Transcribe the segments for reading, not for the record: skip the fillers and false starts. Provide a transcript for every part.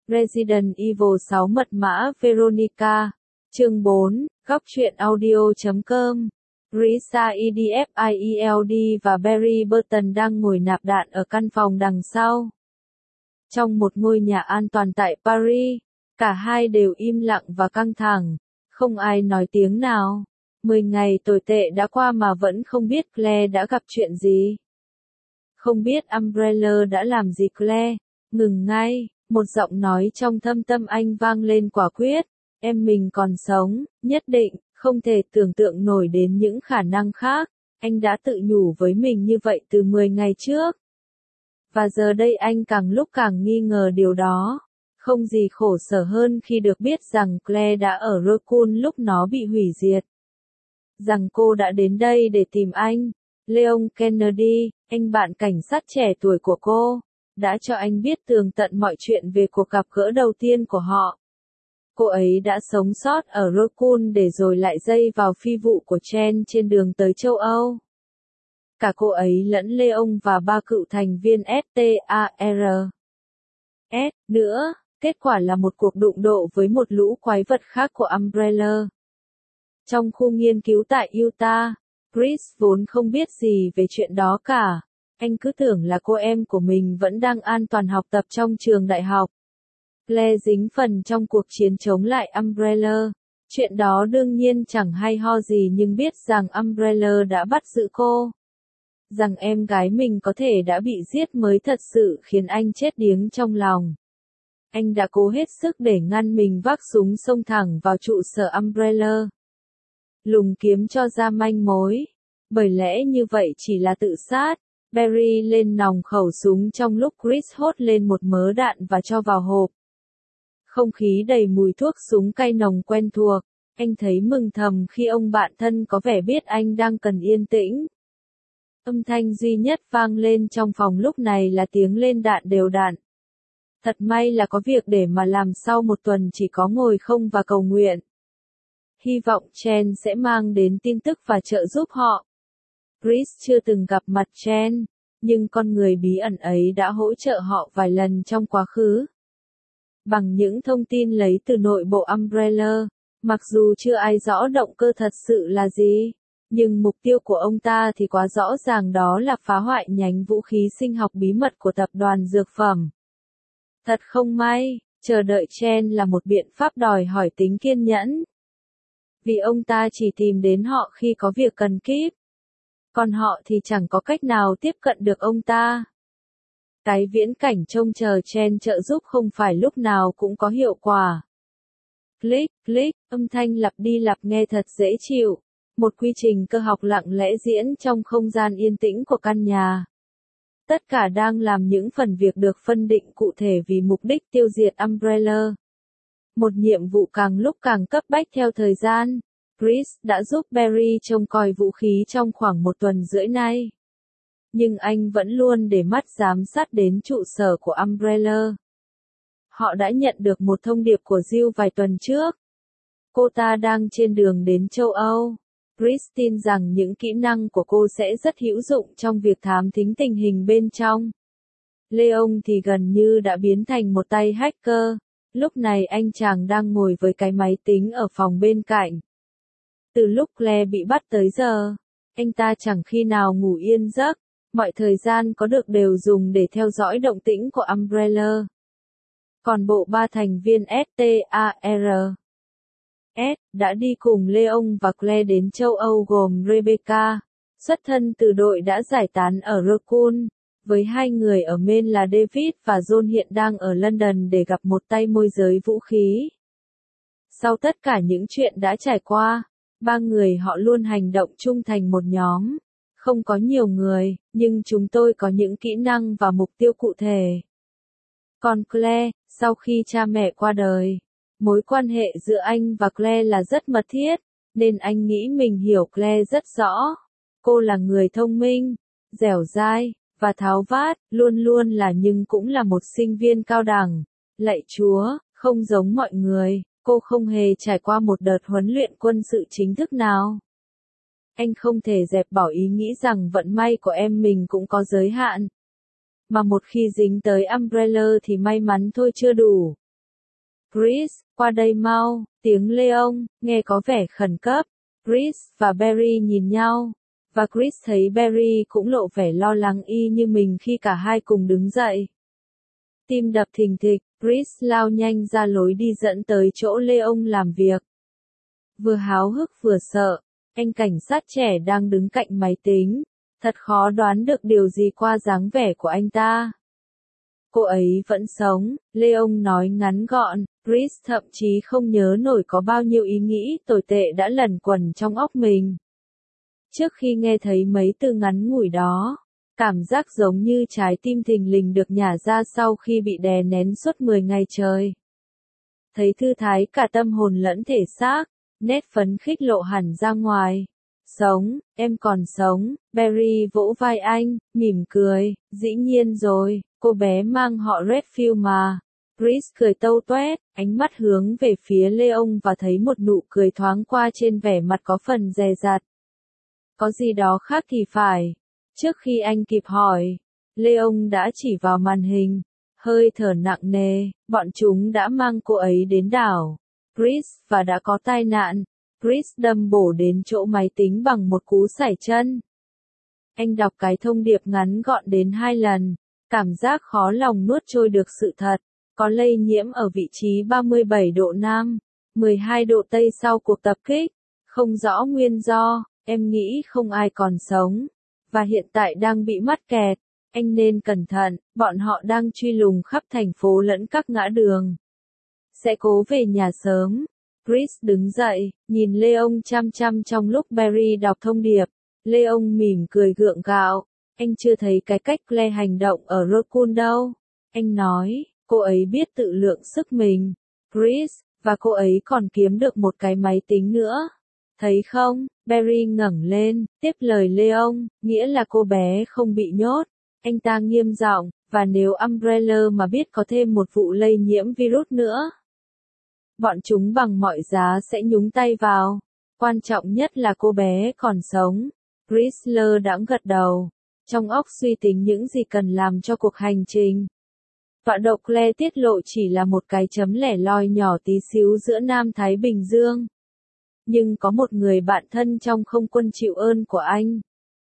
Resident Evil 6 mật mã Veronica. Chương 4, góc truyện audio.com. Risa Edfield và Barry Burton đang ngồi nạp đạn ở căn phòng đằng sau. Trong một ngôi nhà an toàn tại Paris, cả hai đều im lặng và căng thẳng, không ai nói tiếng nào. 10 ngày tồi tệ đã qua mà vẫn không biết Claire đã gặp chuyện gì. Không biết Umbrella đã làm gì Claire, ngừng ngay, một giọng nói trong thâm tâm anh vang lên quả quyết, em mình còn sống, nhất định, không thể tưởng tượng nổi đến những khả năng khác, anh đã tự nhủ với mình như vậy từ 10 ngày trước. Và giờ đây anh càng lúc càng nghi ngờ điều đó, không gì khổ sở hơn khi được biết rằng Claire đã ở Raccoon lúc nó bị hủy diệt. Rằng cô đã đến đây để tìm anh, Leon Kennedy, anh bạn cảnh sát trẻ tuổi của cô, đã cho anh biết tường tận mọi chuyện về cuộc gặp gỡ đầu tiên của họ. Cô ấy đã sống sót ở Raccoon để rồi lại dây vào phi vụ của Chen trên đường tới châu Âu. Cả cô ấy lẫn Leon và 3 cựu thành viên STAR. Nữa, kết quả là một cuộc đụng độ với một lũ quái vật khác của Umbrella. Trong khu nghiên cứu tại Utah, Chris vốn không biết gì về chuyện đó cả. Anh cứ tưởng là cô em của mình vẫn đang an toàn học tập trong trường đại học. Claire dính phần trong cuộc chiến chống lại Umbrella. Chuyện đó đương nhiên chẳng hay ho gì nhưng biết rằng Umbrella đã bắt giữ cô. Rằng em gái mình có thể đã bị giết mới thật sự khiến anh chết điếng trong lòng. Anh đã cố hết sức để ngăn mình vác súng xông thẳng vào trụ sở Umbrella. Lùng kiếm cho ra manh mối. Bởi lẽ như vậy chỉ là tự sát. Barry lên nòng khẩu súng trong lúc Chris hốt lên một mớ đạn và cho vào hộp. Không khí đầy mùi thuốc súng cay nồng quen thuộc. Anh thấy mừng thầm khi ông bạn thân có vẻ biết anh đang cần yên tĩnh. Âm thanh duy nhất vang lên trong phòng lúc này là tiếng lên đạn đều đặn. Thật may là có việc để mà làm sau một tuần chỉ có ngồi không và cầu nguyện. Hy vọng Chen sẽ mang đến tin tức và trợ giúp họ. Chris chưa từng gặp mặt Chen, nhưng con người bí ẩn ấy đã hỗ trợ họ vài lần trong quá khứ. Bằng những thông tin lấy từ nội bộ Umbrella, mặc dù chưa ai rõ động cơ thật sự là gì, nhưng mục tiêu của ông ta thì quá rõ ràng, đó là phá hoại nhánh vũ khí sinh học bí mật của tập đoàn dược phẩm. Thật không may, chờ đợi Chen là một biện pháp đòi hỏi tính kiên nhẫn. Vì ông ta chỉ tìm đến họ khi có việc cần kíp. Còn họ thì chẳng có cách nào tiếp cận được ông ta. Cái viễn cảnh trông chờ Chen trợ giúp không phải lúc nào cũng có hiệu quả. Click, click, âm thanh lặp đi lặp nghe thật dễ chịu. Một quy trình cơ học lặng lẽ diễn trong không gian yên tĩnh của căn nhà. Tất cả đang làm những phần việc được phân định cụ thể vì mục đích tiêu diệt Umbrella. Một nhiệm vụ càng lúc càng cấp bách theo thời gian. Chris đã giúp Barry trông coi vũ khí trong khoảng 1 tuần rưỡi nay. Nhưng anh vẫn luôn để mắt giám sát đến trụ sở của Umbrella. Họ đã nhận được một thông điệp của Jill vài tuần trước. Cô ta đang trên đường đến châu Âu. Chris tin rằng những kỹ năng của cô sẽ rất hữu dụng trong việc thám thính tình hình bên trong. Leon thì gần như đã biến thành một tay hacker. Lúc này anh chàng đang ngồi với cái máy tính ở phòng bên cạnh. Từ lúc Claire bị bắt tới giờ, anh ta chẳng khi nào ngủ yên giấc, mọi thời gian có được đều dùng để theo dõi động tĩnh của Umbrella. Còn bộ 3 thành viên STAR đã đi cùng Leon và Claire đến châu Âu gồm Rebecca, xuất thân từ đội đã giải tán ở Raccoon, với 2 người ở Maine là David và John hiện đang ở London để gặp một tay môi giới vũ khí. Sau tất cả những chuyện đã trải qua, 3 người họ luôn hành động chung thành một nhóm. Không có nhiều người, nhưng chúng tôi có những kỹ năng và mục tiêu cụ thể. Còn Claire, sau khi cha mẹ qua đời, mối quan hệ giữa anh và Claire là rất mật thiết, nên anh nghĩ mình hiểu Claire rất rõ. Cô là người thông minh, dẻo dai, và tháo vát, luôn luôn là nhưng cũng là một sinh viên cao đẳng. Lạy Chúa, không giống mọi người, cô không hề trải qua một đợt huấn luyện quân sự chính thức nào. Anh không thể dẹp bỏ ý nghĩ rằng vận may của em mình cũng có giới hạn. Mà một khi dính tới Umbrella thì may mắn thôi chưa đủ. Chris, qua đây mau, tiếng Leon, nghe có vẻ khẩn cấp. Chris và Barry nhìn nhau, và Chris thấy Barry cũng lộ vẻ lo lắng y như mình khi cả hai cùng đứng dậy. Tim đập thình thịch, Chris lao nhanh ra lối đi dẫn tới chỗ Leon làm việc. Vừa háo hức vừa sợ, anh cảnh sát trẻ đang đứng cạnh máy tính, thật khó đoán được điều gì qua dáng vẻ của anh ta. Cô ấy vẫn sống, Leon nói ngắn gọn, Chris thậm chí không nhớ nổi có bao nhiêu ý nghĩ tồi tệ đã lẩn quẩn trong óc mình. Trước khi nghe thấy mấy từ ngắn ngủi đó, cảm giác giống như trái tim thình lình được nhả ra sau khi bị đè nén suốt 10 ngày trời. Thấy thư thái cả tâm hồn lẫn thể xác, nét phấn khích lộ hẳn ra ngoài. Sống, em còn sống, Barry vỗ vai anh, mỉm cười, dĩ nhiên rồi, cô bé mang họ Redfield mà. Chris cười tâu toét, ánh mắt hướng về phía Leon và thấy một nụ cười thoáng qua trên vẻ mặt có phần dè dặt. Có gì đó khác thì phải. Trước khi anh kịp hỏi, Leon đã chỉ vào màn hình, hơi thở nặng nề, bọn chúng đã mang cô ấy đến đảo Chris và đã có tai nạn. Chris đâm bổ đến chỗ máy tính bằng một cú sải chân. Anh đọc cái thông điệp ngắn gọn đến 2 lần, cảm giác khó lòng nuốt trôi được sự thật. Có lây nhiễm ở vị trí 37 độ Nam, 12 độ Tây sau cuộc tập kích. Không rõ nguyên do, em nghĩ không ai còn sống. Và hiện tại đang bị mắc kẹt. Anh nên cẩn thận, bọn họ đang truy lùng khắp thành phố lẫn các ngã đường. Sẽ cố về nhà sớm. Chris đứng dậy, nhìn Leon chăm chăm trong lúc Barry đọc thông điệp. Leon mỉm cười gượng gạo. Anh chưa thấy cái cách Claire hành động ở Raccoon đâu. Anh nói, cô ấy biết tự lượng sức mình. Chris, và cô ấy còn kiếm được một cái máy tính nữa. Thấy không, Barry ngẩng lên, tiếp lời Leon, nghĩa là cô bé không bị nhốt. Anh ta nghiêm giọng, và nếu Umbrella mà biết có thêm một vụ lây nhiễm virus nữa, bọn chúng bằng mọi giá sẽ nhúng tay vào. Quan trọng nhất là cô bé còn sống. Chris lơ đãng gật đầu, trong óc suy tính những gì cần làm cho cuộc hành trình. Tọa độ Claire tiết lộ chỉ là một cái chấm lẻ loi nhỏ tí xíu giữa Nam Thái Bình Dương. Nhưng có một người bạn thân trong không quân chịu ơn của anh.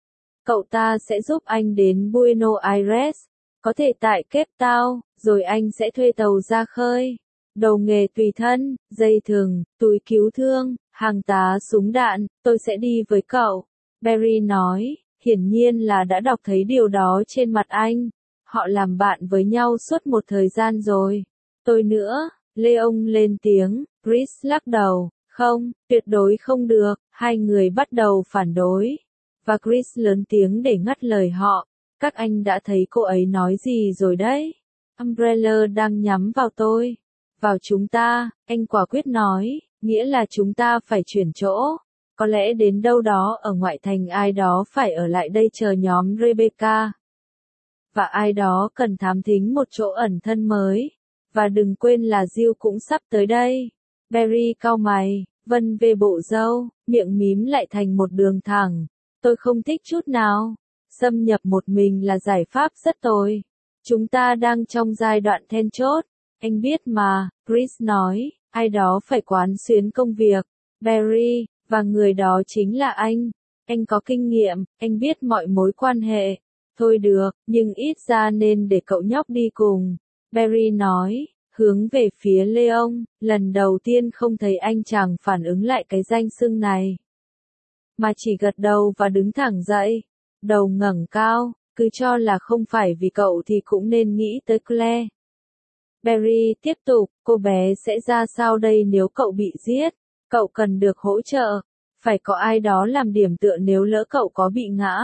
Cậu ta sẽ giúp anh đến Buenos Aires, có thể tại Cape Town, rồi anh sẽ thuê tàu ra khơi. Đầu nghề tùy thân, dây thừng, túi cứu thương, hàng tá súng đạn, tôi sẽ đi với cậu. Barry nói, hiển nhiên là đã đọc thấy điều đó trên mặt anh. Họ làm bạn với nhau suốt một thời gian rồi. Tôi nữa, Leon lên tiếng, Chris lắc đầu, không, tuyệt đối không được, hai người bắt đầu phản đối. Và Chris lớn tiếng để ngắt lời họ, các anh đã thấy cô ấy nói gì rồi đấy. Umbrella đang nhắm vào tôi. Vào chúng ta, anh quả quyết nói, nghĩa là chúng ta phải chuyển chỗ. Có lẽ đến đâu đó ở ngoại thành ai đó phải ở lại đây chờ nhóm Rebecca. Và ai đó cần thám thính một chỗ ẩn thân mới. Và đừng quên là Jill cũng sắp tới đây. Barry cau mày, vân về bộ râu, miệng mím lại thành một đường thẳng. Tôi không thích chút nào. Xâm nhập một mình là giải pháp rất tồi. Chúng ta đang trong giai đoạn then chốt. Anh biết mà, Chris nói, ai đó phải quán xuyến công việc. Barry, và người đó chính là anh. Anh có kinh nghiệm, anh biết mọi mối quan hệ. Thôi được, nhưng ít ra nên để cậu nhóc đi cùng. Barry nói, hướng về phía Leon, lần đầu tiên không thấy anh chàng phản ứng lại cái danh xưng này. Mà chỉ gật đầu và đứng thẳng dậy, đầu ngẩng cao, cứ cho là không phải vì cậu thì cũng nên nghĩ tới Claire. Barry tiếp tục, cô bé sẽ ra sao đây nếu cậu bị giết? Cậu cần được hỗ trợ. Phải có ai đó làm điểm tựa nếu lỡ cậu có bị ngã.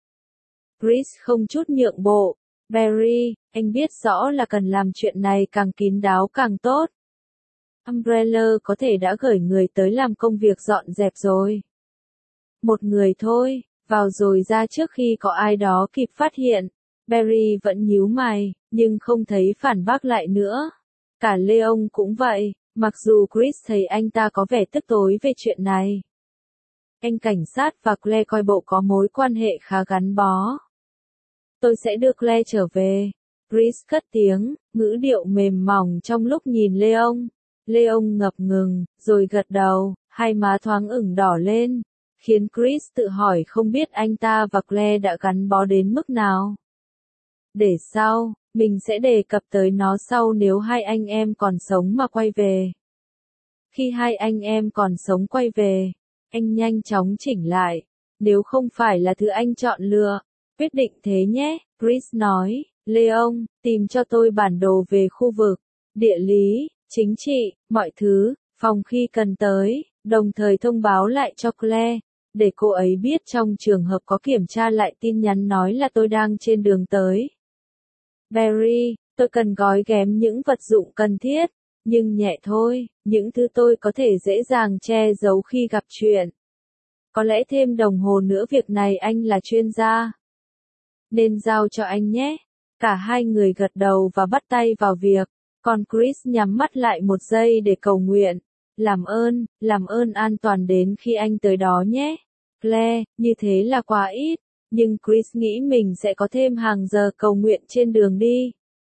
Chris không chút nhượng bộ. Barry, anh biết rõ là cần làm chuyện này càng kín đáo càng tốt. Umbrella có thể đã gửi người tới làm công việc dọn dẹp rồi. Một người thôi, vào rồi ra trước khi có ai đó kịp phát hiện. Barry vẫn nhíu mày, nhưng không thấy phản bác lại nữa. Cả Leon cũng vậy, mặc dù Chris thấy anh ta có vẻ tức tối về chuyện này. Anh cảnh sát và Claire coi bộ có mối quan hệ khá gắn bó. Tôi sẽ đưa Claire trở về. Chris cất tiếng, ngữ điệu mềm mỏng trong lúc nhìn Leon. Leon ngập ngừng, rồi gật đầu, hai má thoáng ửng đỏ lên, khiến Chris tự hỏi không biết anh ta và Claire đã gắn bó đến mức nào. Để sau, mình sẽ đề cập tới nó sau nếu hai anh em còn sống mà quay về. Khi hai anh em còn sống quay về, anh nhanh chóng chỉnh lại. Nếu không phải là thứ anh chọn lựa, quyết định thế nhé, Chris nói. Leon, tìm cho tôi bản đồ về khu vực, địa lý, chính trị, mọi thứ, phòng khi cần tới, đồng thời thông báo lại cho Claire, để cô ấy biết trong trường hợp có kiểm tra lại tin nhắn nói là tôi đang trên đường tới. Barry, tôi cần gói ghém những vật dụng cần thiết, nhưng nhẹ thôi, những thứ tôi có thể dễ dàng che giấu khi gặp chuyện. Có lẽ thêm đồng hồ nữa, việc này anh là chuyên gia, nên giao cho anh nhé. Cả hai người gật đầu và bắt tay vào việc, còn Chris nhắm mắt lại một giây để cầu nguyện. Làm ơn an toàn đến khi anh tới đó nhé. Claire, như thế là quá ít, nhưng Chris nghĩ mình sẽ có thêm hàng giờ cầu nguyện trên đường đi.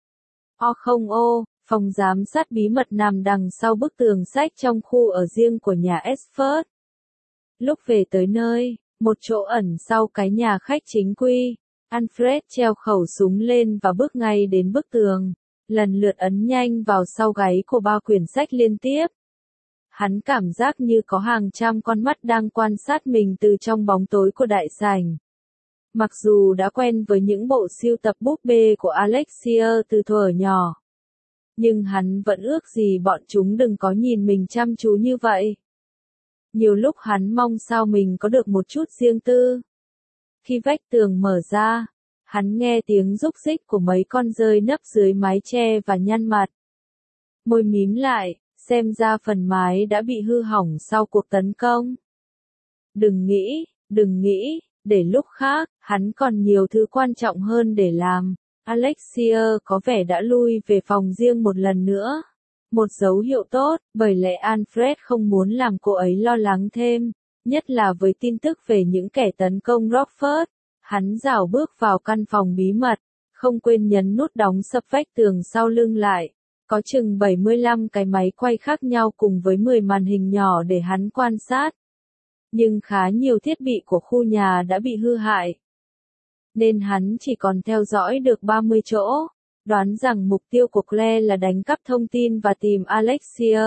Phòng giám sát bí mật nằm đằng sau bức tường sách trong khu ở riêng của nhà Esford. Lúc về tới nơi, một chỗ ẩn sau cái nhà khách chính quy, Alfred treo khẩu súng lên và bước ngay đến bức tường, lần lượt ấn nhanh vào sau gáy của bao quyển sách liên tiếp. Hắn cảm giác như có hàng trăm con mắt đang quan sát mình từ trong bóng tối của đại sảnh. Mặc dù đã quen với những bộ sưu tập búp bê của Alexia từ thuở nhỏ, nhưng hắn vẫn ước gì bọn chúng đừng có nhìn mình chăm chú như vậy. Nhiều lúc hắn mong sao mình có được một chút riêng tư. Khi vách tường mở ra, hắn nghe tiếng rúc rích của mấy con dơi nấp dưới mái che và nhăn mặt. Môi mím lại, xem ra phần mái đã bị hư hỏng sau cuộc tấn công. Đừng nghĩ, để lúc khác, hắn còn nhiều thứ quan trọng hơn để làm. Alexia có vẻ đã lui về phòng riêng một lần nữa. Một dấu hiệu tốt, bởi lẽ Alfred không muốn làm cô ấy lo lắng thêm, nhất là với tin tức về những kẻ tấn công Rockford. Hắn rảo bước vào căn phòng bí mật, không quên nhấn nút đóng sập vách tường sau lưng lại. Có chừng 75 cái máy quay khác nhau cùng với 10 màn hình nhỏ để hắn quan sát. Nhưng khá nhiều thiết bị của khu nhà đã bị hư hại, nên hắn chỉ còn theo dõi được 30 chỗ. Đoán rằng mục tiêu của Claire là đánh cắp thông tin và tìm Alexia,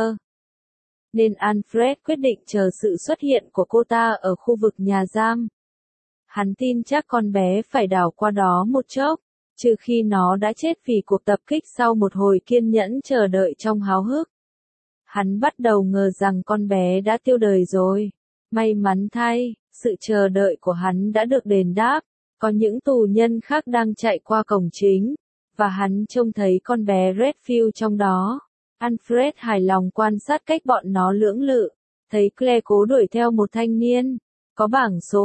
nên Alfred quyết định chờ sự xuất hiện của cô ta ở khu vực nhà giam. Hắn tin chắc con bé phải đảo qua đó một chốc, trừ khi nó đã chết vì cuộc tập kích sau một hồi kiên nhẫn chờ đợi trong háo hức. Hắn bắt đầu ngờ rằng con bé đã tiêu đời rồi. May mắn thay, sự chờ đợi của hắn đã được đền đáp. Có những tù nhân khác đang chạy qua cổng chính, và hắn trông thấy con bé Redfield trong đó. Alfred hài lòng quan sát cách bọn nó lưỡng lự, thấy Claire cố đuổi theo một thanh niên, có bảng số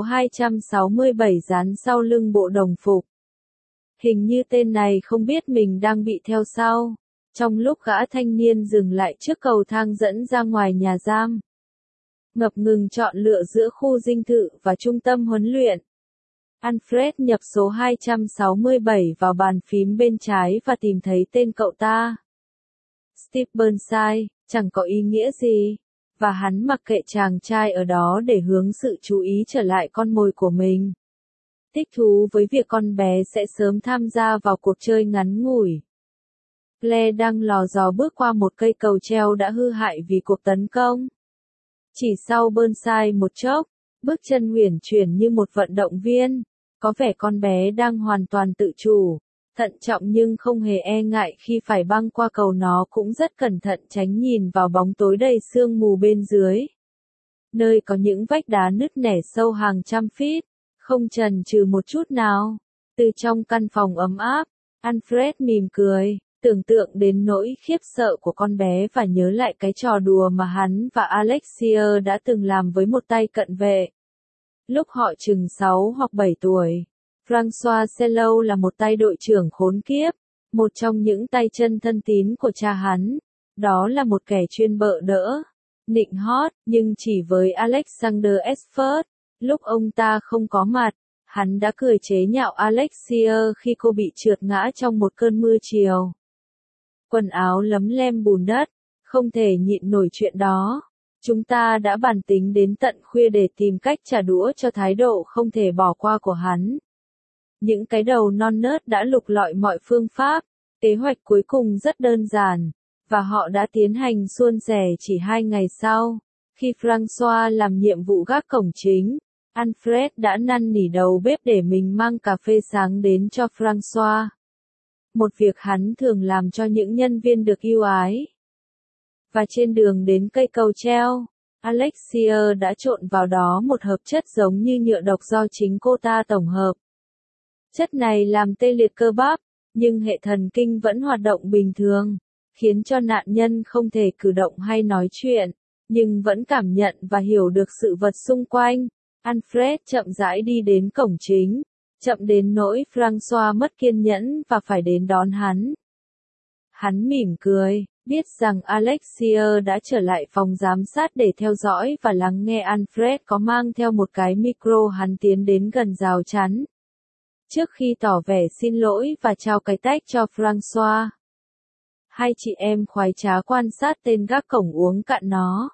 267 dán sau lưng bộ đồng phục. Hình như tên này không biết mình đang bị theo sau. Trong lúc gã thanh niên dừng lại trước cầu thang dẫn ra ngoài nhà giam, ngập ngừng chọn lựa giữa khu dinh thự và trung tâm huấn luyện, Alfred nhập số 267 vào bàn phím bên trái và tìm thấy tên cậu ta. Steve Burnside, chẳng có ý nghĩa gì, và hắn mặc kệ chàng trai ở đó để hướng sự chú ý trở lại con mồi của mình. Thích thú với việc con bé sẽ sớm tham gia vào cuộc chơi ngắn ngủi. Claire đang lò dò bước qua một cây cầu treo đã hư hại vì cuộc tấn công. Chỉ sau Burnside một chốc, bước chân uyển chuyển như một vận động viên. Có vẻ con bé đang hoàn toàn tự chủ, thận trọng nhưng không hề e ngại khi phải băng qua cầu. Nó cũng rất cẩn thận tránh nhìn vào bóng tối đầy sương mù bên dưới, nơi có những vách đá nứt nẻ sâu hàng trăm feet, không chần chừ một chút nào. Từ trong căn phòng ấm áp, Alfred mỉm cười, tưởng tượng đến nỗi khiếp sợ của con bé và nhớ lại cái trò đùa mà hắn và Alexia đã từng làm với một tay cận vệ. Lúc họ chừng 6 hoặc 7 tuổi, François Sellow là một tay đội trưởng khốn kiếp, một trong những tay chân thân tín của cha hắn. Đó là một kẻ chuyên bợ đỡ, nịnh hót, nhưng chỉ với Alexander Esford, lúc ông ta không có mặt, hắn đã cười chế nhạo Alexia khi cô bị trượt ngã trong một cơn mưa chiều. Quần áo lấm lem bùn đất, Không thể nhịn nổi chuyện đó. Chúng ta đã bàn tính đến tận khuya để tìm cách trả đũa cho thái độ không thể bỏ qua của hắn. Những cái đầu non nớt đã lục lọi mọi phương pháp. Kế hoạch cuối cùng rất đơn giản, và họ đã tiến hành suôn sẻ chỉ 2 ngày sau. Khi Francois làm nhiệm vụ gác cổng chính, Alfred đã năn nỉ đầu bếp để mình mang cà phê sáng đến cho Francois. Một việc hắn thường làm cho những nhân viên được ưu ái. Và trên đường đến cây cầu treo, Alexia đã trộn vào đó một hợp chất giống như nhựa độc do chính cô ta tổng hợp. Chất này làm tê liệt cơ bắp, nhưng hệ thần kinh vẫn hoạt động bình thường, khiến cho nạn nhân không thể cử động hay nói chuyện, nhưng vẫn cảm nhận và hiểu được sự vật xung quanh. Alfred chậm rãi đi đến cổng chính, chậm đến nỗi Francois mất kiên nhẫn và phải đến đón hắn. Hắn mỉm cười, biết rằng Alexia đã trở lại phòng giám sát để theo dõi và lắng nghe. Alfred có mang theo một cái micro. Hắn tiến đến gần rào chắn, trước khi tỏ vẻ xin lỗi và trao cái tách cho Francois. Hai chị em khoái trá quan sát tên gác cổng uống cạn nó.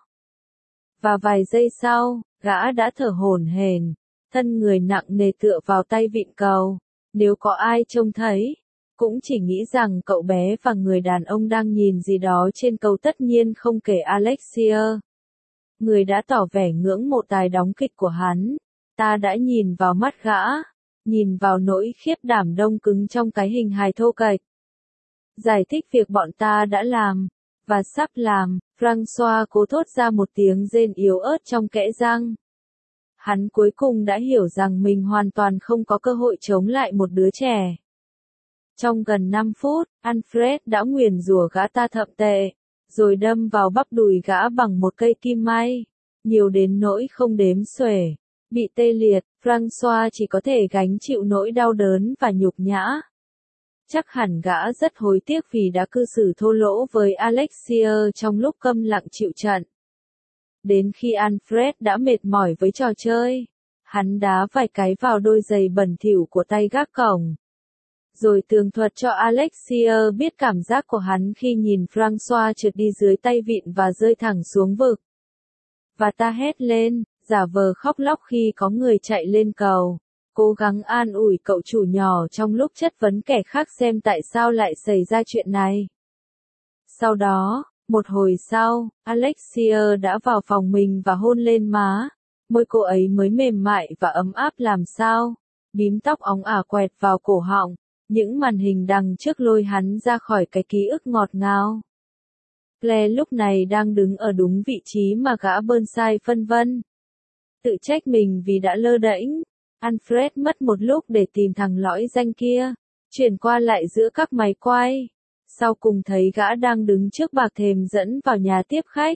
Và vài giây sau, gã đã thở hổn hển, thân người nặng nề tựa vào tay vịn cầu. Nếu có ai trông thấy, cũng chỉ nghĩ rằng cậu bé và người đàn ông đang nhìn gì đó trên cầu, tất nhiên không kể Alexia. Người đã tỏ vẻ ngưỡng mộ tài đóng kịch của hắn. Ta đã nhìn vào mắt gã, nhìn vào nỗi khiếp đảm đông cứng trong cái hình hài thô kệch. Giải thích việc bọn ta đã làm, và sắp làm. Francois cố thốt ra một tiếng rên yếu ớt trong kẽ răng. Hắn cuối cùng đã hiểu rằng mình hoàn toàn không có cơ hội chống lại một đứa trẻ. Trong gần 5 phút, Alfred đã nguyền rủa gã ta thậm tệ, rồi đâm vào bắp đùi gã bằng một cây kim may, nhiều đến nỗi không đếm xuể. Bị tê liệt, Francois chỉ có thể gánh chịu nỗi đau đớn và nhục nhã. Chắc hẳn gã rất hối tiếc vì đã cư xử thô lỗ với Alexia trong lúc câm lặng chịu trận. Đến khi Alfred đã mệt mỏi với trò chơi, hắn đá vài cái vào đôi giày bẩn thỉu của tay gác cổng. Rồi tường thuật cho Alexia biết cảm giác của hắn khi nhìn Francois trượt đi dưới tay vịn và rơi thẳng xuống vực. Và ta hét lên, giả vờ khóc lóc khi có người chạy lên cầu, cố gắng an ủi cậu chủ nhỏ trong lúc chất vấn kẻ khác xem tại sao lại xảy ra chuyện này. Sau đó, một hồi sau, Alexia đã vào phòng mình và hôn lên má. Môi cô ấy mới mềm mại và ấm áp làm sao. Bím tóc óng ả quẹt vào cổ họng. Những màn hình đằng trước lôi hắn ra khỏi cái ký ức ngọt ngào. Claire lúc này đang đứng ở đúng vị trí mà gã bơn sai phân vân. Tự trách mình vì đã lơ đễnh. Alfred mất một lúc để tìm thằng lõi danh kia, chuyển qua lại giữa các máy quay. Sau cùng thấy gã đang đứng trước bạc thềm dẫn vào nhà tiếp khách.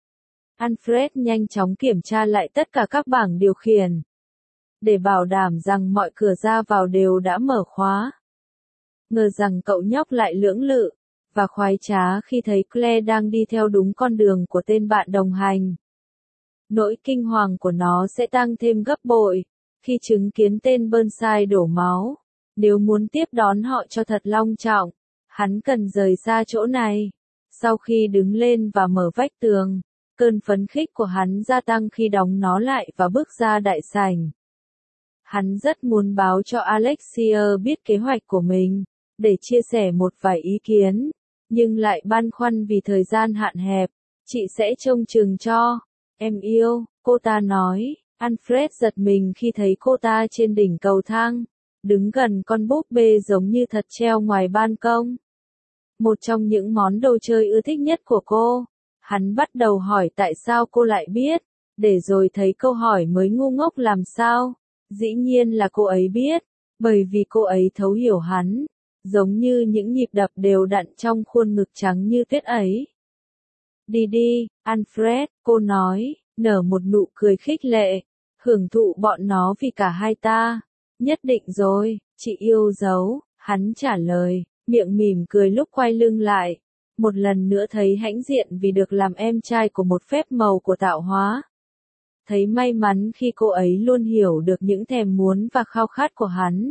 Alfred nhanh chóng kiểm tra lại tất cả các bảng điều khiển, để bảo đảm rằng mọi cửa ra vào đều đã mở khóa. Ngờ rằng cậu nhóc lại lưỡng lự, và khoái trá khi thấy Claire đang đi theo đúng con đường của tên bạn đồng hành. Nỗi kinh hoàng của nó sẽ tăng thêm gấp bội, khi chứng kiến tên Burnside đổ máu. Nếu muốn tiếp đón họ cho thật long trọng, hắn cần rời xa chỗ này. Sau khi đứng lên và mở vách tường, cơn phấn khích của hắn gia tăng khi đóng nó lại và bước ra đại sảnh. Hắn rất muốn báo cho Alexia biết kế hoạch của mình, để chia sẻ một vài ý kiến, nhưng lại băn khoăn vì thời gian hạn hẹp. Chị sẽ trông chừng cho em yêu, cô ta nói. Alfred giật mình khi thấy cô ta trên đỉnh cầu thang, đứng gần con búp bê giống như thật treo ngoài ban công. Một trong những món đồ chơi ưa thích nhất của cô. Hắn bắt đầu hỏi tại sao cô lại biết, để rồi thấy câu hỏi mới ngu ngốc làm sao. Dĩ nhiên là cô ấy biết, bởi vì cô ấy thấu hiểu hắn, giống như những nhịp đập đều đặn trong khuôn ngực trắng như tuyết ấy. Đi đi, Alfred, cô nói, nở một nụ cười khích lệ, hưởng thụ bọn nó vì cả hai ta. Nhất định rồi, chị yêu dấu, hắn trả lời, miệng mỉm cười lúc quay lưng lại. Một lần nữa thấy hãnh diện vì được làm em trai của một phép màu của tạo hóa. Thấy may mắn khi cô ấy luôn hiểu được những thèm muốn và khao khát của hắn.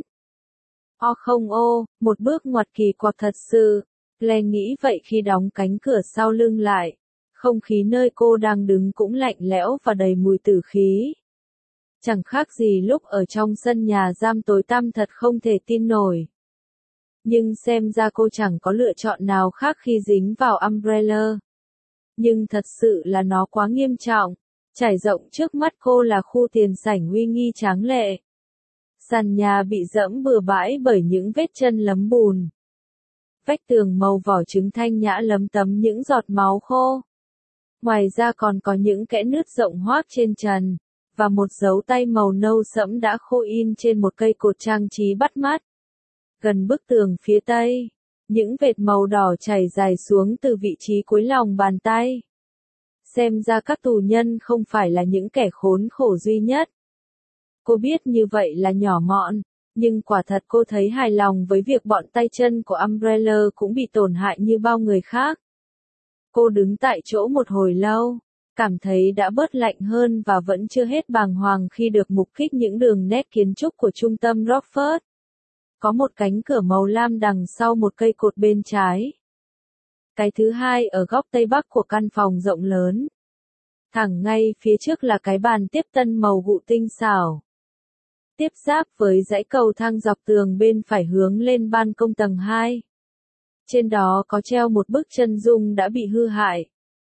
Không một bước ngoặt kỳ quặc thật sự. Claire nghĩ vậy khi đóng cánh cửa sau lưng lại. Không khí nơi cô đang đứng cũng lạnh lẽo và đầy mùi tử khí. Chẳng khác gì lúc ở trong sân nhà giam tối tăm thật không thể tin nổi. Nhưng xem ra cô chẳng có lựa chọn nào khác khi dính vào Umbrella. Nhưng thật sự là nó quá nghiêm trọng. Trải rộng trước mắt cô là khu tiền sảnh uy nghi tráng lệ. Sàn nhà bị dẫm bừa bãi bởi những vết chân lấm bùn. Vách tường màu vỏ trứng thanh nhã lấm tấm những giọt máu khô. Ngoài ra còn có những kẽ nứt rộng hoác trên trần, và một dấu tay màu nâu sẫm đã khô in trên một cây cột trang trí bắt mắt. Gần bức tường phía tây, những vệt màu đỏ chảy dài xuống từ vị trí cuối lòng bàn tay. Xem ra các tù nhân không phải là những kẻ khốn khổ duy nhất. Cô biết như vậy là nhỏ mọn, nhưng quả thật cô thấy hài lòng với việc bọn tay chân của Umbrella cũng bị tổn hại như bao người khác. Cô đứng tại chỗ một hồi lâu, cảm thấy đã bớt lạnh hơn và vẫn chưa hết bàng hoàng khi được mục kích những đường nét kiến trúc của trung tâm Rockford. Có một cánh cửa màu lam đằng sau một cây cột bên trái. Cái thứ hai ở góc tây bắc của căn phòng rộng lớn. Thẳng ngay phía trước là cái bàn tiếp tân màu gụ tinh xảo. Tiếp giáp với dãy cầu thang dọc tường bên phải hướng lên ban công tầng 2. Trên đó có treo một bức chân dung đã bị hư hại.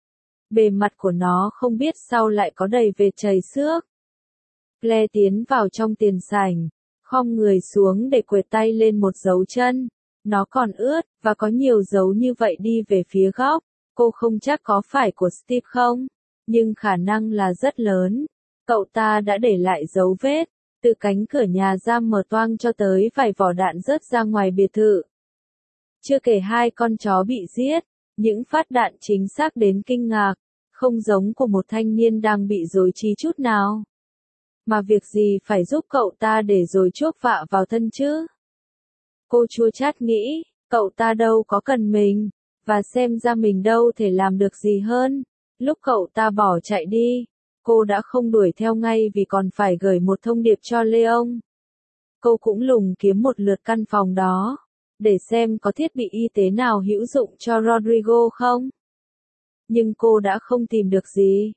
Bề mặt của nó không biết sao lại có đầy vệt chảy xước. Claire tiến vào trong tiền sảnh, khom người xuống để quệt tay lên một dấu chân. Nó còn ướt, và có nhiều dấu như vậy đi về phía góc. Cô không chắc có phải của Steve không, nhưng khả năng là rất lớn. Cậu ta đã để lại dấu vết, từ cánh cửa nhà giam mở toang cho tới vài vỏ đạn rớt ra ngoài biệt thự. Chưa kể 2 con chó bị giết, những phát đạn chính xác đến kinh ngạc, không giống của một thanh niên đang bị rối trí chút nào. Mà việc gì phải giúp cậu ta để rồi chuốc vạ vào thân chứ? Cô chua chát nghĩ, cậu ta đâu có cần mình, và xem ra mình đâu thể làm được gì hơn. Lúc cậu ta bỏ chạy đi, cô đã không đuổi theo ngay vì còn phải gửi một thông điệp cho Leon. Cô cũng lùng kiếm một lượt căn phòng đó, để xem có thiết bị y tế nào hữu dụng cho Rodrigo không. Nhưng cô đã không tìm được gì.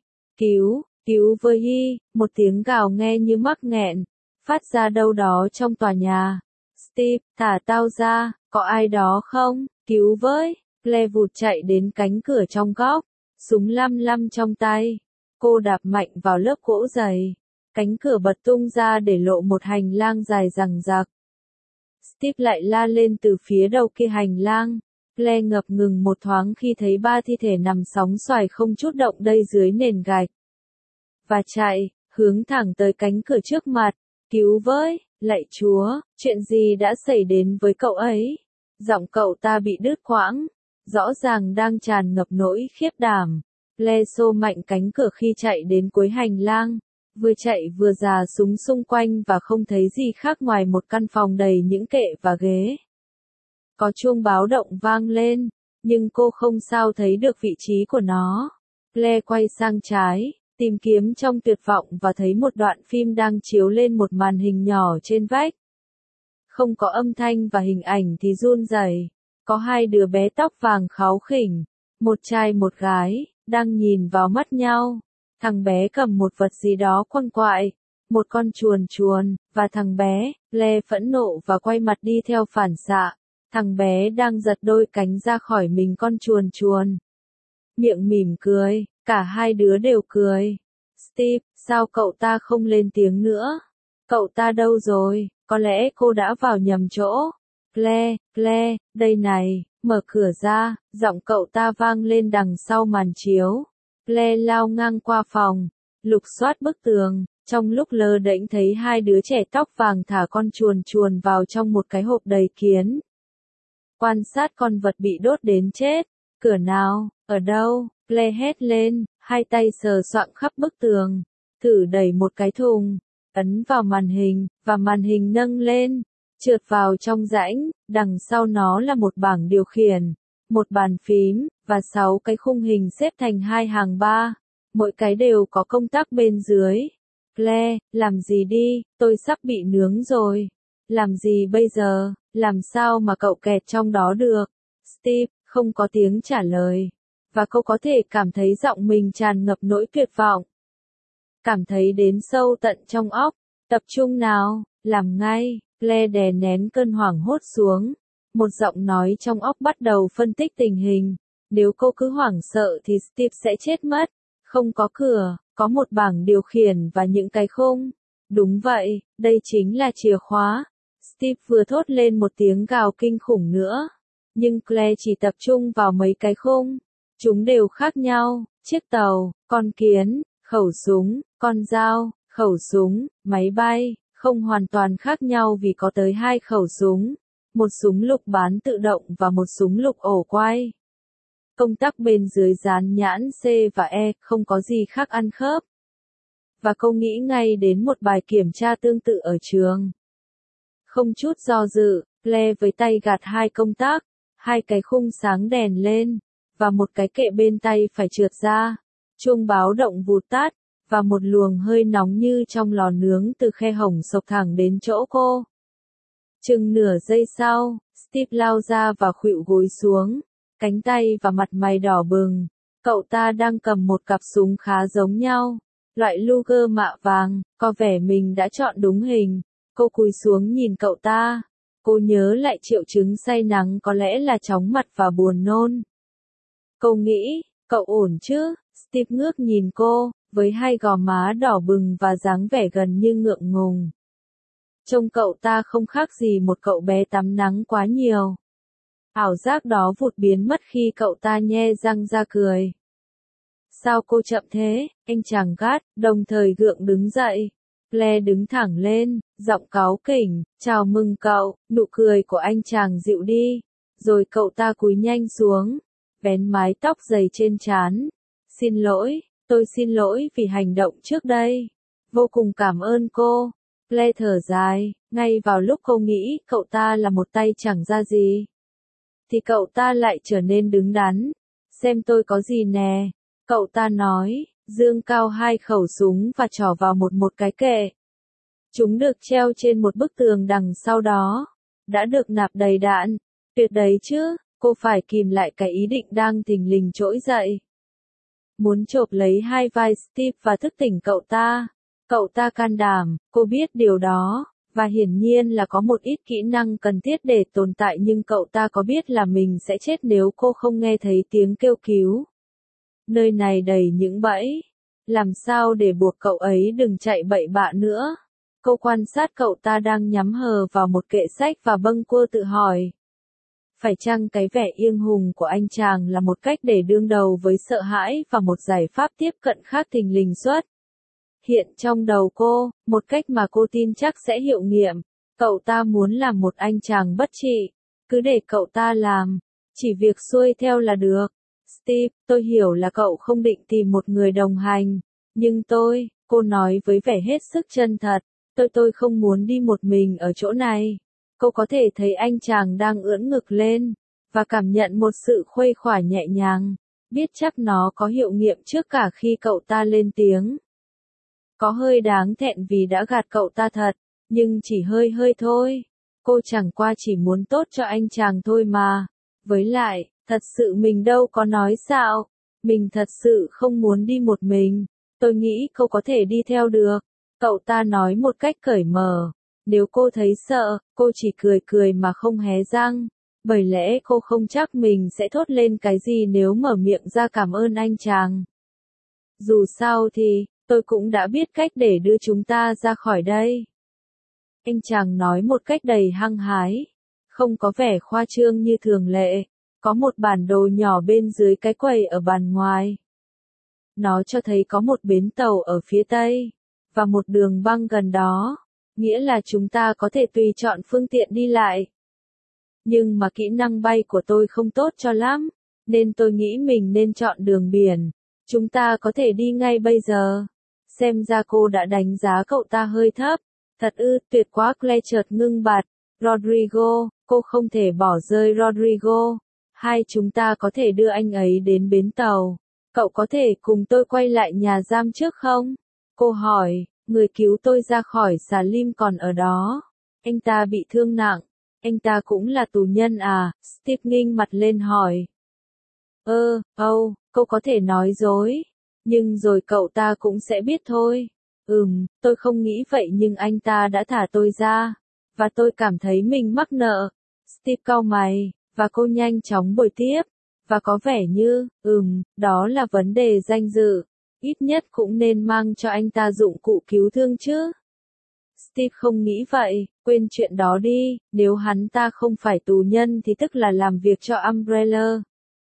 Cứu với y, một tiếng gào nghe như mắc nghẹn, phát ra đâu đó trong tòa nhà. Steve, thả tao ra, có ai đó không? Cứu với. Claire vụt chạy đến cánh cửa trong góc, súng lăm lăm trong tay. Cô đạp mạnh vào lớp gỗ dày. Cánh cửa bật tung ra để lộ một hành lang dài dằng dặc. Steve lại la lên từ phía đầu kia hành lang. Claire ngập ngừng một thoáng khi thấy 3 thi thể nằm sóng xoài không chút động đậy dưới nền gạch. Và chạy, hướng thẳng tới cánh cửa trước mặt. Cứu với, lạy Chúa, chuyện gì đã xảy đến với cậu ấy? Giọng cậu ta bị đứt quãng, rõ ràng đang tràn ngập nỗi khiếp đảm. Claire xô mạnh cánh cửa khi chạy đến cuối hành lang, vừa chạy vừa già súng xung quanh và không thấy gì khác ngoài một căn phòng đầy những kệ và ghế. Có chuông báo động vang lên, nhưng cô không sao thấy được vị trí của nó. Claire quay sang trái, tìm kiếm trong tuyệt vọng và thấy một đoạn phim đang chiếu lên một màn hình nhỏ trên vách. Không có âm thanh và hình ảnh thì run rẩy. Có 2 đứa bé tóc vàng kháu khỉnh, một trai một gái, đang nhìn vào mắt nhau. Thằng bé cầm một vật gì đó quằn quại, một con chuồn chuồn, và thằng bé, Claire phẫn nộ và quay mặt đi theo phản xạ. Thằng bé đang giật đôi cánh ra khỏi mình con chuồn chuồn. Miệng mỉm cười, cả 2 đứa đều cười. Steve, sao cậu ta không lên tiếng nữa? Cậu ta đâu rồi? Có lẽ cô đã vào nhầm chỗ. Claire, đây này, mở cửa ra, giọng cậu ta vang lên đằng sau màn chiếu. Claire lao ngang qua phòng, lục soát bức tường, trong lúc lơ đễnh thấy 2 đứa trẻ tóc vàng thả con chuồn chuồn vào trong một cái hộp đầy kiến. Quan sát con vật bị đốt đến chết. Cửa nào? Ở đâu? Claire hét lên, 2 tay sờ soạng khắp bức tường, thử đẩy một cái thùng, ấn vào màn hình, và màn hình nâng lên, trượt vào trong rãnh, đằng sau nó là một bảng điều khiển, một bàn phím, và 6 cái khung hình xếp thành 2 hàng 3, mỗi cái đều có công tắc bên dưới. Claire, làm gì đi, tôi sắp bị nướng rồi. Làm gì bây giờ, làm sao mà cậu kẹt trong đó được? Steve, không có tiếng trả lời. và cô có thể cảm thấy giọng mình tràn ngập nỗi tuyệt vọng. Cảm thấy đến sâu tận trong óc, tập trung nào, làm ngay, Claire đè nén cơn hoảng hốt xuống. Một giọng nói trong óc bắt đầu phân tích tình hình. Nếu cô cứ hoảng sợ thì Steve sẽ chết mất. Không có cửa, có một bảng điều khiển và những cái khung. Đúng vậy, đây chính là chìa khóa. Steve vừa thốt lên một tiếng gào kinh khủng nữa. Nhưng Claire chỉ tập trung vào mấy cái khung. Chúng đều khác nhau, chiếc tàu, con kiến, khẩu súng, con dao, khẩu súng, máy bay, không hoàn toàn khác nhau vì có tới 2 khẩu súng. Một súng lục bán tự động và một súng lục ổ quay. Công tắc bên dưới dán nhãn C và E, không có gì khác ăn khớp. Và cô nghĩ ngay đến một bài kiểm tra tương tự ở trường. Không chút do dự, Claire với tay gạt 2 công tắc, 2 cái khung sáng đèn lên, và một cái kệ bên tay phải trượt ra. Chuông báo động vụt tắt, và một luồng hơi nóng như trong lò nướng từ khe hổng xộc thẳng đến chỗ cô. Chừng nửa giây sau, Steve lao ra và khuỵu gối xuống, cánh tay và mặt mày đỏ bừng. Cậu ta đang cầm một cặp súng khá giống nhau, loại Luger mạ vàng, có vẻ mình đã chọn đúng hình. Cô cúi xuống nhìn cậu ta. Cô nhớ lại triệu chứng say nắng có lẽ là chóng mặt và buồn nôn. Cô nghĩ, cậu ổn chứ? Steve ngước nhìn cô, với 2 gò má đỏ bừng và dáng vẻ gần như ngượng ngùng. Trông cậu ta không khác gì một cậu bé tắm nắng quá nhiều. Ảo giác đó vụt biến mất khi cậu ta nhe răng ra cười. Sao cô chậm thế, anh chàng gắt, đồng thời gượng đứng dậy. Claire đứng thẳng lên, giọng cáu kỉnh, chào mừng cậu, nụ cười của anh chàng dịu đi. Rồi cậu ta cúi nhanh xuống, vén mái tóc dày trên trán. Xin lỗi, tôi xin lỗi vì hành động trước đây. Vô cùng cảm ơn cô. Claire thở dài, ngay vào lúc cô nghĩ cậu ta là một tay chẳng ra gì. Thì cậu ta lại trở nên đứng đắn. Xem tôi có gì nè. Cậu ta nói, dương cao 2 khẩu súng và trỏ vào một cái kệ. Chúng được treo trên một bức tường đằng sau đó. Đã được nạp đầy đạn. Tuyệt đấy chứ, cô phải kìm lại cái ý định đang thình lình trỗi dậy. Muốn chộp lấy 2 vai Steve và thức tỉnh cậu ta. Cậu ta can đảm, cô biết điều đó, và hiển nhiên là có một ít kỹ năng cần thiết để tồn tại, nhưng cậu ta có biết là mình sẽ chết nếu cô không nghe thấy tiếng kêu cứu. Nơi này đầy những bẫy. Làm sao để buộc cậu ấy đừng chạy bậy bạ nữa? Cô quan sát cậu ta đang nhắm hờ vào một kệ sách và bâng quơ tự hỏi. Phải chăng cái vẻ yên hùng của anh chàng là một cách để đương đầu với sợ hãi và một giải pháp tiếp cận khác thình lình xuất hiện trong đầu cô, một cách mà cô tin chắc sẽ hiệu nghiệm. Cậu ta muốn làm một anh chàng bất trị. Cứ để cậu ta làm. Chỉ việc xuôi theo là được. Steve, tôi hiểu là cậu không định tìm một người đồng hành. Nhưng cô nói với vẻ hết sức chân thật. Tôi không muốn đi một mình ở chỗ này. Cô có thể thấy anh chàng đang ưỡn ngực lên. Và cảm nhận một sự khuây khỏa nhẹ nhàng. Biết chắc nó có hiệu nghiệm trước cả khi cậu ta lên tiếng. Có hơi đáng thẹn vì đã gạt cậu ta thật, nhưng chỉ hơi thôi. Cô chẳng qua chỉ muốn tốt cho anh chàng thôi mà. Với lại, thật sự mình đâu có nói xạo. Mình thật sự không muốn đi một mình. Tôi nghĩ cô có thể đi theo được. Cậu ta nói một cách cởi mở. Nếu cô thấy sợ, cô chỉ cười mà không hé răng. Bởi lẽ cô không chắc mình sẽ thốt lên cái gì nếu mở miệng ra cảm ơn anh chàng. Dù sao thì, tôi cũng đã biết cách để đưa chúng ta ra khỏi đây. Anh chàng nói một cách đầy hăng hái. Không có vẻ khoa trương như thường lệ. Có một bản đồ nhỏ bên dưới cái quầy ở bàn ngoài. Nó cho thấy có một bến tàu ở phía tây. Và một đường băng gần đó. Nghĩa là chúng ta có thể tùy chọn phương tiện đi lại. Nhưng mà kỹ năng bay của tôi không tốt cho lắm. Nên tôi nghĩ mình nên chọn đường biển. Chúng ta có thể đi ngay bây giờ. Xem ra cô đã đánh giá cậu ta hơi thấp. Thật ư, tuyệt quá. Claire chợt ngưng bặt. Rodrigo, cô không thể bỏ rơi Rodrigo. Hai chúng ta có thể đưa anh ấy đến bến tàu. Cậu có thể cùng tôi quay lại nhà giam trước không? Cô hỏi, người cứu tôi ra khỏi xà lim còn ở đó. Anh ta bị thương nặng. Anh ta cũng là tù nhân à? Steve nghinh mặt lên hỏi. Cô có thể nói dối, nhưng rồi cậu ta cũng sẽ biết thôi. Tôi không nghĩ vậy nhưng anh ta đã thả tôi ra, và tôi cảm thấy mình mắc nợ. Steve cau mày, và cô nhanh chóng bồi tiếp, và có vẻ như, đó là vấn đề danh dự, ít nhất cũng nên mang cho anh ta dụng cụ cứu thương chứ. Steve không nghĩ vậy, quên chuyện đó đi, nếu hắn ta không phải tù nhân thì tức là làm việc cho Umbrella.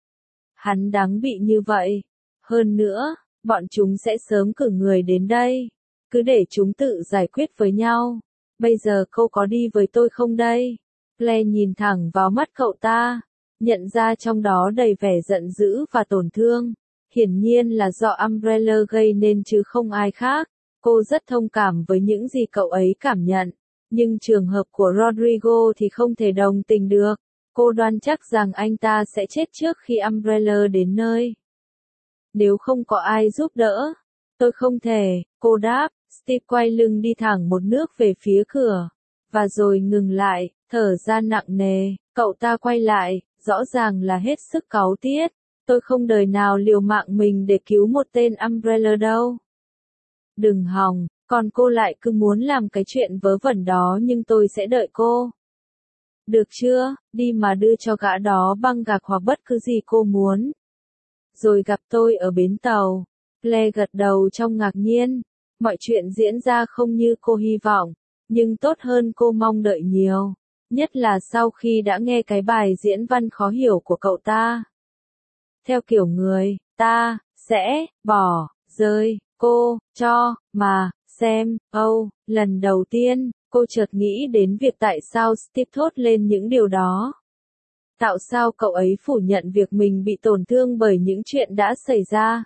Hắn đáng bị như vậy. Hơn nữa, bọn chúng sẽ sớm cử người đến đây. Cứ để chúng tự giải quyết với nhau. Bây giờ cô có đi với tôi không đây? Claire nhìn thẳng vào mắt cậu ta, nhận ra trong đó đầy vẻ giận dữ và tổn thương. Hiển nhiên là do Umbrella gây nên chứ không ai khác. Cô rất thông cảm với những gì cậu ấy cảm nhận. Nhưng trường hợp của Rodrigo thì không thể đồng tình được. Cô đoan chắc rằng anh ta sẽ chết trước khi Umbrella đến nơi. Nếu không có ai giúp đỡ, tôi không thể, cô đáp. Steve quay lưng đi thẳng một nước về phía cửa, và rồi ngừng lại, thở ra nặng nề. Cậu ta quay lại, rõ ràng là hết sức cáu tiết. Tôi không đời nào liều mạng mình để cứu một tên Umbrella đâu. Đừng hòng, còn cô lại cứ muốn làm cái chuyện vớ vẩn đó nhưng tôi sẽ đợi cô. Được chưa, đi mà đưa cho gã đó băng gạc hoặc bất cứ gì cô muốn. Rồi gặp tôi ở bến tàu. Claire gật đầu trong ngạc nhiên. Mọi chuyện diễn ra không như cô hy vọng, nhưng tốt hơn cô mong đợi nhiều. Nhất là sau khi đã nghe cái bài diễn văn khó hiểu của cậu ta. Theo kiểu người, ta, sẽ, bỏ, rơi, cô, cho, mà, xem, lần đầu tiên, cô chợt nghĩ đến việc tại sao Steve thốt lên những điều đó. Tại sao cậu ấy phủ nhận việc mình bị tổn thương bởi những chuyện đã xảy ra?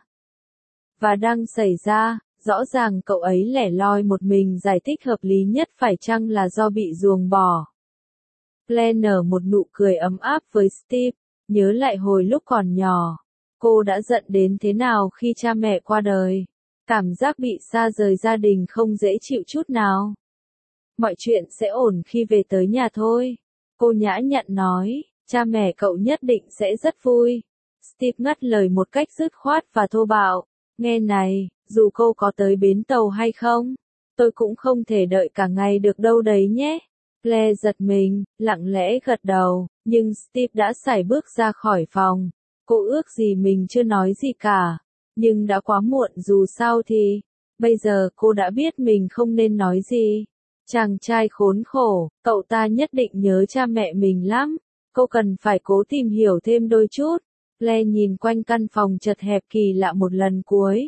Và đang xảy ra, rõ ràng cậu ấy lẻ loi một mình giải thích hợp lý nhất phải chăng là do bị ruồng bỏ. Claire nở một nụ cười ấm áp với Steve, nhớ lại hồi lúc còn nhỏ. Cô đã giận đến thế nào khi cha mẹ qua đời. Cảm giác bị xa rời gia đình không dễ chịu chút nào. Mọi chuyện sẽ ổn khi về tới nhà thôi. Cô nhã nhặn nói, cha mẹ cậu nhất định sẽ rất vui. Steve ngắt lời một cách dứt khoát và thô bạo. Nghe này, dù cô có tới bến tàu hay không, tôi cũng không thể đợi cả ngày được đâu đấy nhé. Claire giật mình, lặng lẽ gật đầu, nhưng Steve đã sải bước ra khỏi phòng. Cô ước gì mình chưa nói gì cả, nhưng đã quá muộn dù sao thì, bây giờ cô đã biết mình không nên nói gì. Chàng trai khốn khổ, cậu ta nhất định nhớ cha mẹ mình lắm, cô cần phải cố tìm hiểu thêm đôi chút. Claire nhìn quanh căn phòng chật hẹp kỳ lạ một lần cuối.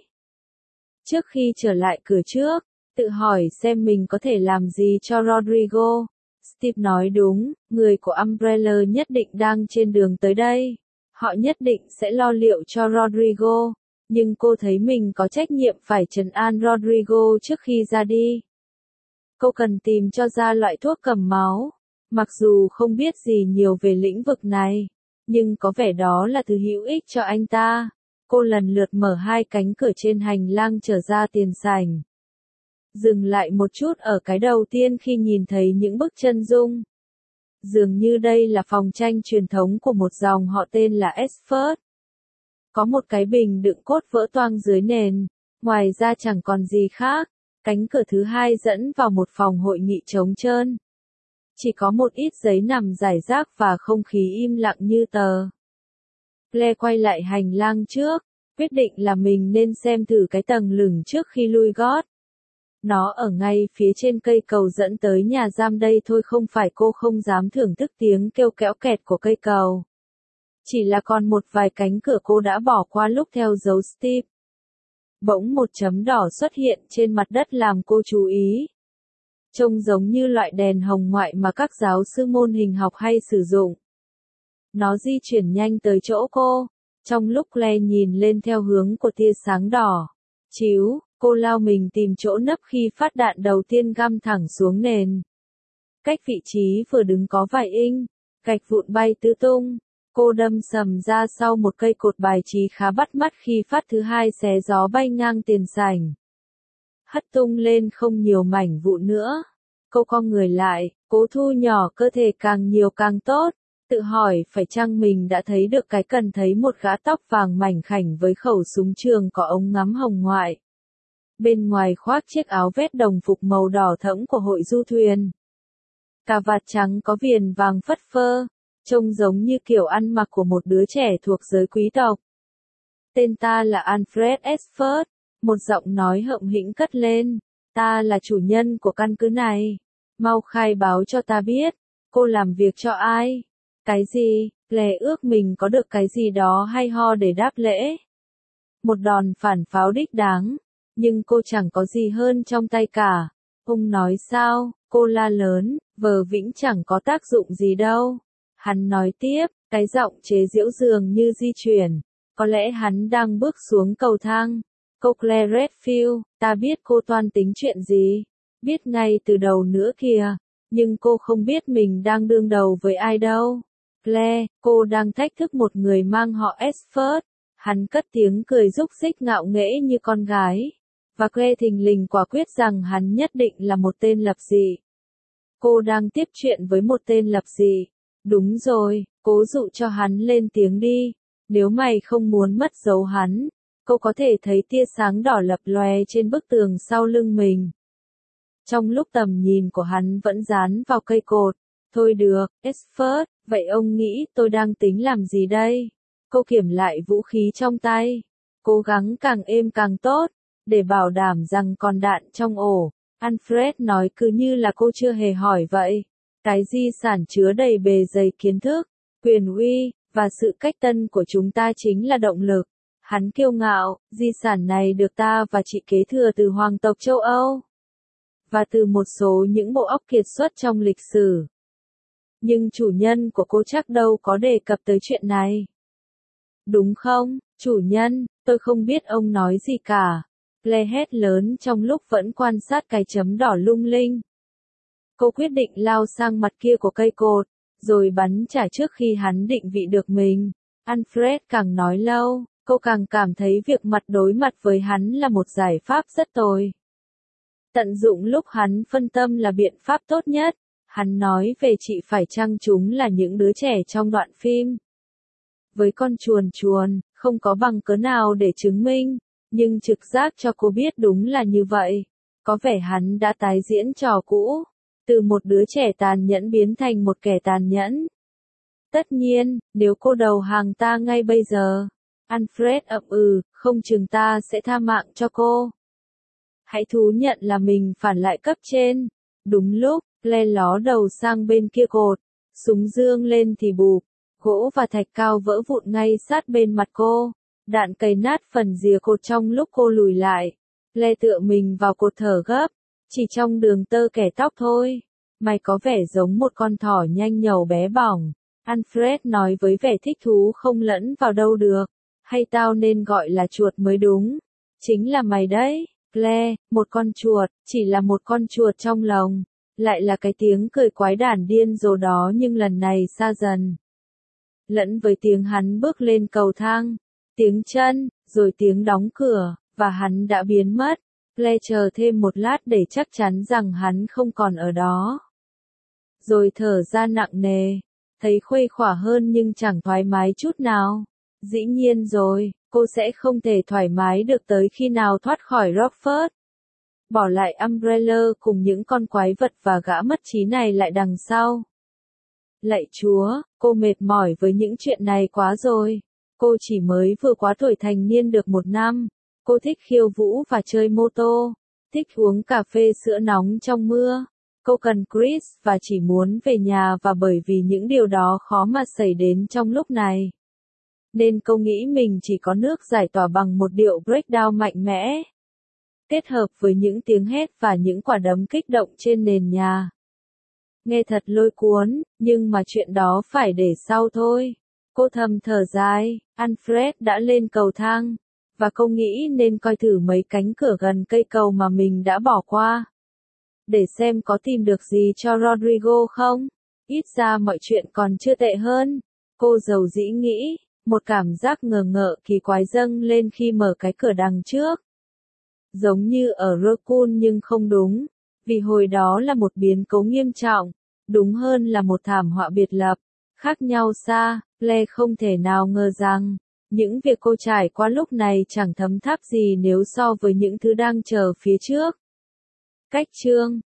Trước khi trở lại cửa trước, tự hỏi xem mình có thể làm gì cho Rodrigo. Steve nói đúng, người của Umbrella nhất định đang trên đường tới đây. Họ nhất định sẽ lo liệu cho Rodrigo. Nhưng cô thấy mình có trách nhiệm phải trấn an Rodrigo trước khi ra đi. Cô cần tìm cho ra loại thuốc cầm máu. Mặc dù không biết gì nhiều về lĩnh vực này, nhưng có vẻ đó là thứ hữu ích cho anh ta. Cô lần lượt mở hai cánh cửa trên hành lang trở ra tiền sảnh. Dừng lại một chút ở cái đầu tiên khi nhìn thấy những bức chân dung. Dường như đây là phòng tranh truyền thống của một dòng họ tên là Esford. Có một cái bình đựng cốt vỡ toang dưới nền, ngoài ra chẳng còn gì khác. Cánh cửa thứ hai dẫn vào một phòng hội nghị trống trơn. Chỉ có một ít giấy nằm rải rác và không khí im lặng như tờ. Claire quay lại hành lang trước, quyết định là mình nên xem thử cái tầng lửng trước khi lui gót. Nó ở ngay phía trên cây cầu dẫn tới nhà giam đây thôi, không phải cô không dám thưởng thức tiếng kêu kéo kẹt của cây cầu. Chỉ là còn một vài cánh cửa cô đã bỏ qua lúc theo dấu Steve. Bỗng một chấm đỏ xuất hiện trên mặt đất làm cô chú ý. Trông giống như loại đèn hồng ngoại mà các giáo sư môn hình học hay sử dụng. Nó di chuyển nhanh tới chỗ cô. Trong lúc Claire nhìn lên theo hướng của tia sáng đỏ chiếu, cô lao mình tìm chỗ nấp khi phát đạn đầu tiên găm thẳng xuống nền. Cách vị trí vừa đứng có vài inch, gạch vụn bay tứ tung. Cô đâm sầm ra sau một cây cột bài trí khá bắt mắt khi phát thứ hai xé gió bay ngang tiền sảnh. Hất tung lên không nhiều mảnh vụn nữa. Cô cong người lại, cố thu nhỏ cơ thể càng nhiều càng tốt. Tự hỏi phải chăng mình đã thấy được cái cần thấy một gã tóc vàng mảnh khảnh với khẩu súng trường có ống ngắm hồng ngoại. Bên ngoài khoác chiếc áo vest đồng phục màu đỏ thẫm của hội du thuyền. Cà vạt trắng có viền vàng phất phơ, trông giống như kiểu ăn mặc của một đứa trẻ thuộc giới quý tộc. Tên ta là Alfred Esford, một giọng nói hậm hĩnh cất lên. Ta là chủ nhân của căn cứ này. Mau khai báo cho ta biết, cô làm việc cho ai? Cái gì? Claire ước mình có được cái gì đó hay ho để đáp lễ. Một đòn phản pháo đích đáng, nhưng cô chẳng có gì hơn trong tay cả. Ông nói sao? Cô la lớn, vờ vĩnh chẳng có tác dụng gì đâu. Hắn nói tiếp, cái giọng chế giễu dường như di chuyển. Có lẽ hắn đang bước xuống cầu thang. Cô Claire Redfield, ta biết cô toan tính chuyện gì. Biết ngay từ đầu nữa kìa. Nhưng cô không biết mình đang đương đầu với ai đâu. Claire, cô đang thách thức một người mang họ Esford. Hắn cất tiếng cười rúc rích ngạo nghễ như con gái. Và Claire thình lình quả quyết rằng hắn nhất định là một tên lập dị. Cô đang tiếp chuyện với một tên lập dị. Đúng rồi, cố dụ cho hắn lên tiếng đi. Nếu mày không muốn mất dấu hắn, cô có thể thấy tia sáng đỏ lập lòe trên bức tường sau lưng mình. Trong lúc tầm nhìn của hắn vẫn dán vào cây cột. Thôi được, Esford, vậy ông nghĩ tôi đang tính làm gì đây? Cô kiểm lại vũ khí trong tay. Cố gắng càng êm càng tốt, để bảo đảm rằng còn đạn trong ổ. Alfred nói cứ như là cô chưa hề hỏi vậy. Cái di sản chứa đầy bề dày kiến thức, quyền uy, và sự cách tân của chúng ta chính là động lực. Hắn kiêu ngạo, di sản này được ta và chị kế thừa từ hoàng tộc châu Âu. Và từ một số những bộ óc kiệt xuất trong lịch sử. Nhưng chủ nhân của cô chắc đâu có đề cập tới chuyện này. Đúng không, chủ nhân, tôi không biết ông nói gì cả. Claire hét lớn trong lúc vẫn quan sát cái chấm đỏ lung linh. Cô quyết định lao sang mặt kia của cây cột, rồi bắn trả trước khi hắn định vị được mình. Alfred càng nói lâu, cô càng cảm thấy việc mặt đối mặt với hắn là một giải pháp rất tồi. Tận dụng lúc hắn phân tâm là biện pháp tốt nhất. Hắn nói về chị phải chăng chúng là những đứa trẻ trong đoạn phim. Với con chuồn chuồn, không có bằng cớ nào để chứng minh, nhưng trực giác cho cô biết đúng là như vậy. Có vẻ hắn đã tái diễn trò cũ, từ một đứa trẻ tàn nhẫn biến thành một kẻ tàn nhẫn. Tất nhiên, nếu cô đầu hàng ta ngay bây giờ, Alfred ậm không chừng ta sẽ tha mạng cho cô. Hãy thú nhận là mình phản lại cấp trên. Đúng lúc, Claire ló đầu sang bên kia cột, súng dương lên thì bụp, gỗ và thạch cao vỡ vụn ngay sát bên mặt cô. Đạn cày nát phần rìa cột trong lúc cô lùi lại. Claire tựa mình vào cột thở gấp, chỉ trong đường tơ kẻ tóc thôi. Mày có vẻ giống một con thỏ nhanh nhẩu bé bỏng. Alfred nói với vẻ thích thú không lẫn vào đâu được. Hay tao nên gọi là chuột mới đúng. Chính là mày đấy, Claire, một con chuột, chỉ là một con chuột trong lồng. Lại là cái tiếng cười quái đản điên rồ đó nhưng lần này xa dần. Lẫn với tiếng hắn bước lên cầu thang, tiếng chân, rồi tiếng đóng cửa, và hắn đã biến mất. Claire chờ thêm một lát để chắc chắn rằng hắn không còn ở đó. Rồi thở ra nặng nề, thấy khuây khỏa hơn nhưng chẳng thoải mái chút nào. Dĩ nhiên rồi, cô sẽ không thể thoải mái được tới khi nào thoát khỏi Rockford. Bỏ lại Umbrella cùng những con quái vật và gã mất trí này lại đằng sau. Lạy Chúa, cô mệt mỏi với những chuyện này quá rồi. Cô chỉ mới vừa quá tuổi thành niên được 1 năm. Cô thích khiêu vũ và chơi mô tô. Thích uống cà phê sữa nóng trong mưa. Cô cần Chris và chỉ muốn về nhà và bởi vì những điều đó khó mà xảy đến trong lúc này. Nên cô nghĩ mình chỉ có nước giải tỏa bằng một điệu breakdown mạnh mẽ. Kết hợp với những tiếng hét và những quả đấm kích động trên nền nhà. Nghe thật lôi cuốn, nhưng mà chuyện đó phải để sau thôi. Cô thầm thở dài, Alfred đã lên cầu thang, và cô nghĩ nên coi thử mấy cánh cửa gần cây cầu mà mình đã bỏ qua. Để xem có tìm được gì cho Rodrigo không? Ít ra mọi chuyện còn chưa tệ hơn. Cô dầu dĩ nghĩ, một cảm giác ngờ ngợ kỳ quái dâng lên khi mở cái cửa đằng trước. Giống như ở Raccoon nhưng không đúng, vì hồi đó là một biến cố nghiêm trọng, đúng hơn là một thảm họa biệt lập. khác nhau xa, Blair không thể nào ngờ rằng, những việc cô trải qua lúc này chẳng thấm tháp gì nếu so với những thứ đang chờ phía trước. Cách chương